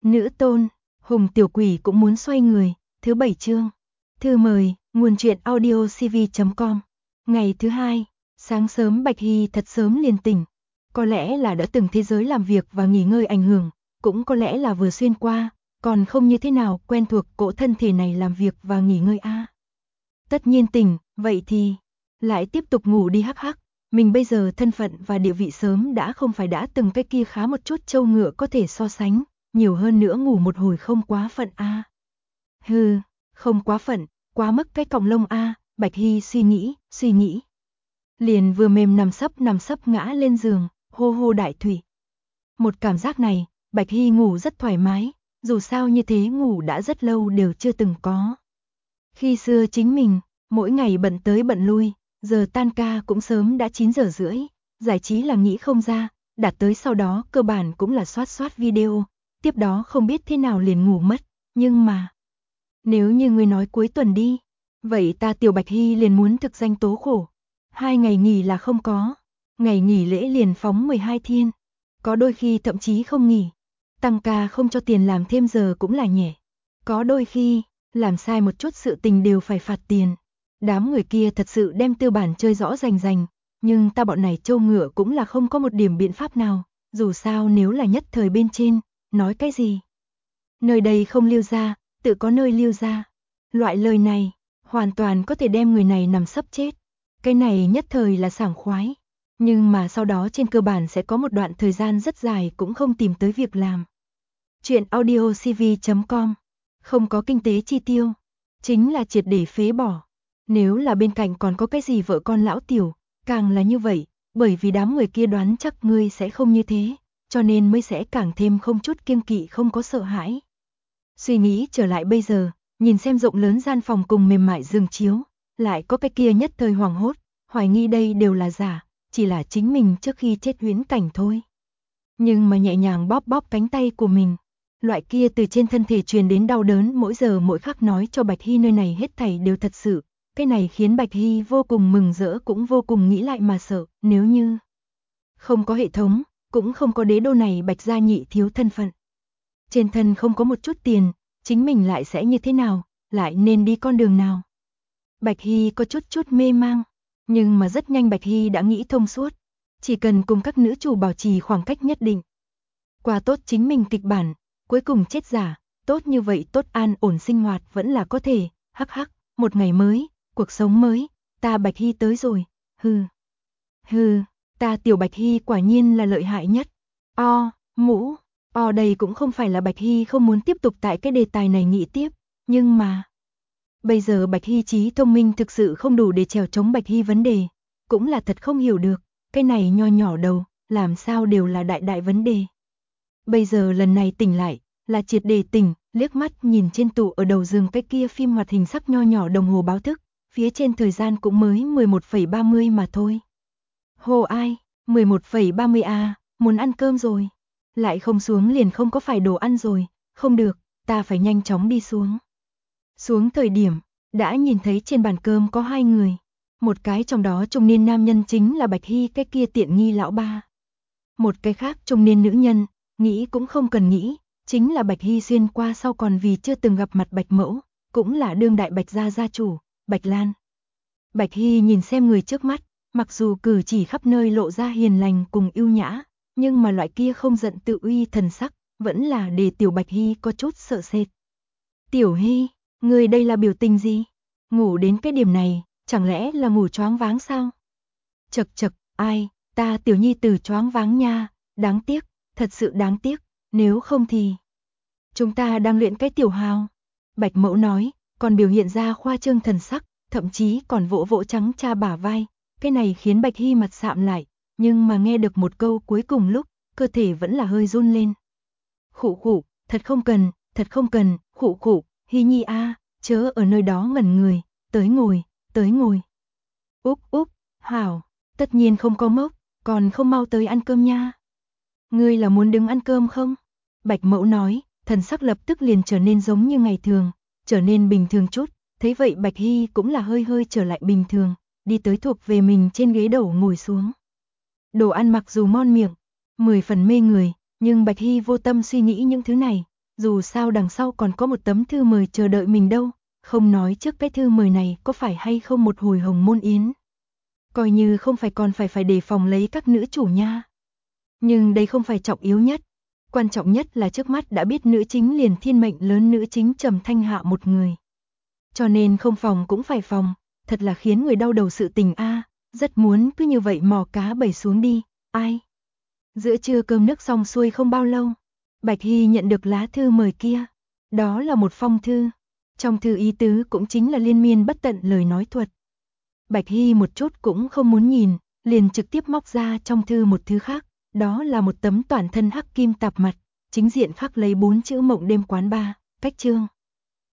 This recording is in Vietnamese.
Nữ tôn, Hùng tiểu quỷ cũng muốn xoay người, thứ 7 chương. Thư mời, nguồn truyện audiocv.com. Ngày thứ 2, sáng sớm Bạch Hy thật sớm liền tỉnh. Có lẽ là đã từng thế giới làm việc và nghỉ ngơi ảnh hưởng, cũng có lẽ là vừa xuyên qua, còn không như thế nào quen thuộc cỗ thân thể này làm việc và nghỉ ngơi a. Tất nhiên tỉnh, vậy thì lại tiếp tục ngủ đi hắc hắc. Mình bây giờ thân phận và địa vị sớm đã không phải đã từng cái kia khá một chút trâu ngựa có thể so sánh, nhiều hơn nữa ngủ một hồi không quá phận a. Hừ, không quá phận, quá mức cái còng lông a, Bạch Hy suy nghĩ. Liền vừa mềm nằm sấp ngã lên giường, hô hô đại thủy. Một cảm giác này, Bạch Hy ngủ rất thoải mái, dù sao như thế ngủ đã rất lâu đều chưa từng có. Khi xưa chính mình, mỗi ngày bận tới bận lui, giờ tan ca cũng sớm đã 9 giờ rưỡi, giải trí là nghĩ không ra, đạt tới sau đó cơ bản cũng là soát video, tiếp đó không biết thế nào liền ngủ mất, nhưng mà nếu như người nói cuối tuần đi, vậy ta tiểu Bạch Hy liền muốn thực danh tố khổ. 2 ngày nghỉ là không có, ngày nghỉ lễ liền phóng 12 thiên, có đôi khi thậm chí không nghỉ, tăng ca không cho tiền làm thêm giờ cũng là nhẹ, có đôi khi làm sai một chút sự tình đều phải phạt tiền. Đám người kia thật sự đem tư bản chơi rõ rành, nhưng ta bọn này trâu ngựa cũng là không có một điểm biện pháp nào, dù sao nếu là nhất thời bên trên, nói cái gì? Nơi đây không lưu ra, tự có nơi lưu ra. Loại lời này, hoàn toàn có thể đem người này nằm sấp chết. Cái này nhất thời là sảng khoái, nhưng mà sau đó trên cơ bản sẽ có một đoạn thời gian rất dài cũng không tìm tới việc làm. Chuyện audiocv.com, không có kinh tế chi tiêu, chính là triệt để phế bỏ. Nếu là bên cạnh còn có cái gì vợ con lão tiểu, càng là như vậy, bởi vì đám người kia đoán chắc ngươi sẽ không như thế, cho nên mới sẽ càng thêm không chút kiêng kỵ không có sợ hãi. Suy nghĩ trở lại bây giờ, nhìn xem rộng lớn gian phòng cùng mềm mại giường chiếu, lại có cái kia nhất thời hoảng hốt, hoài nghi đây đều là giả, chỉ là chính mình trước khi chết huyễn cảnh thôi. Nhưng mà nhẹ nhàng bóp bóp cánh tay của mình, loại kia từ trên thân thể truyền đến đau đớn mỗi giờ mỗi khắc nói cho Bạch Hy nơi này hết thảy đều thật sự. Cái này khiến Bạch Hy vô cùng mừng rỡ cũng vô cùng nghĩ lại mà sợ, nếu như không có hệ thống, cũng không có đế đô này Bạch gia nhị thiếu thân phận. Trên thân không có một chút tiền, chính mình lại sẽ như thế nào, lại nên đi con đường nào. Bạch Hy có chút mê mang, nhưng mà rất nhanh Bạch Hy đã nghĩ thông suốt, chỉ cần cùng các nữ chủ bảo trì khoảng cách nhất định. Qua tốt chính mình kịch bản, cuối cùng chết giả, tốt như vậy tốt an ổn sinh hoạt vẫn là có thể, hắc hắc, một ngày mới, cuộc sống mới, ta Bạch Hy tới rồi, hừ, ta tiểu Bạch Hy quả nhiên là lợi hại nhất. Mũ, đây cũng không phải là Bạch Hy không muốn tiếp tục tại cái đề tài này nghĩ tiếp, nhưng mà bây giờ Bạch Hy trí thông minh thực sự không đủ để chèo chống Bạch Hy vấn đề, cũng là thật không hiểu được, cái này nho nhỏ đầu, làm sao đều là đại vấn đề. Bây giờ lần này tỉnh lại, là triệt để tỉnh, liếc mắt nhìn trên tủ ở đầu giường cái kia phim hoạt hình sắc nho nhỏ đồng hồ báo thức, phía trên thời gian cũng mới 11:30 mà thôi. Hồ ai, 11:30 à, muốn ăn cơm rồi. Lại không xuống liền không có phải đồ ăn rồi, không được, ta phải nhanh chóng đi xuống. Xuống thời điểm, đã nhìn thấy trên bàn cơm có 2 người. Một cái trong đó trung niên nam nhân chính là Bạch Hy cái kia tiện nghi lão ba. Một cái khác trung niên nữ nhân, nghĩ cũng không cần nghĩ, chính là Bạch Hy xuyên qua sau còn vì chưa từng gặp mặt Bạch Mẫu, cũng là đương đại Bạch gia gia chủ, Bạch Lan. Bạch Hy nhìn xem người trước mắt, mặc dù cử chỉ khắp nơi lộ ra hiền lành cùng ưu nhã, nhưng mà loại kia không giận tự uy thần sắc, vẫn là để tiểu Bạch Hy có chút sợ sệt. Tiểu Hy, người đây là biểu tình gì? Ngủ đến cái điểm này, chẳng lẽ là ngủ choáng váng sao? Chậc, ai, ta tiểu nhi tử choáng váng nha, đáng tiếc, thật sự đáng tiếc, nếu không thì chúng ta đang luyện cái tiểu hào. Bạch Mẫu nói, còn biểu hiện ra khoa trương thần sắc, thậm chí còn vỗ vỗ trắng cha bả vai, cái này khiến Bạch Hy mặt sạm lại, nhưng mà nghe được một câu cuối cùng lúc, cơ thể vẫn là hơi run lên. Khụ, thật không cần, khụ, Hy nhi a, chớ ở nơi đó ngẩn người, tới ngồi. Úp, hảo, tất nhiên không có mốc, còn không mau tới ăn cơm nha. Ngươi là muốn đứng ăn cơm không? Bạch Mẫu nói, thần sắc lập tức liền trở nên giống như ngày thường, trở nên bình thường chút, thấy vậy Bạch Hy cũng là hơi trở lại bình thường, đi tới thuộc về mình trên ghế đầu ngồi xuống. Đồ ăn mặc dù ngon miệng, 10 phần mê người, nhưng Bạch Hy vô tâm suy nghĩ những thứ này, Dù sao đằng sau còn có một tấm thư mời chờ đợi mình đâu, không nói trước cái thư mời này có phải hay không một hồi hồng môn yến. Coi như không phải còn phải đề phòng lấy các nữ chủ nha. Nhưng đây không phải trọng yếu nhất. Quan trọng nhất là trước mắt đã biết nữ chính liền thiên mệnh lớn nữ chính Trầm Thanh Hạ một người. Cho nên không phòng cũng phải phòng, thật là khiến người đau đầu sự tình a, rất muốn cứ như vậy mò cá bầy xuống đi, ai. Giữa trưa cơm nước xong xuôi không bao lâu, Bạch Hy nhận được lá thư mời kia. Đó là một phong thư. Trong thư ý tứ cũng chính là liên miên bất tận lời nói thuật. Bạch Hy một chút cũng không muốn nhìn, liền trực tiếp móc ra trong thư một thứ khác. Đó là một tấm toàn thân hắc kim tạp mặt, chính diện khắc lấy 4 chữ Mộng Đêm Quán Ba, cách chương.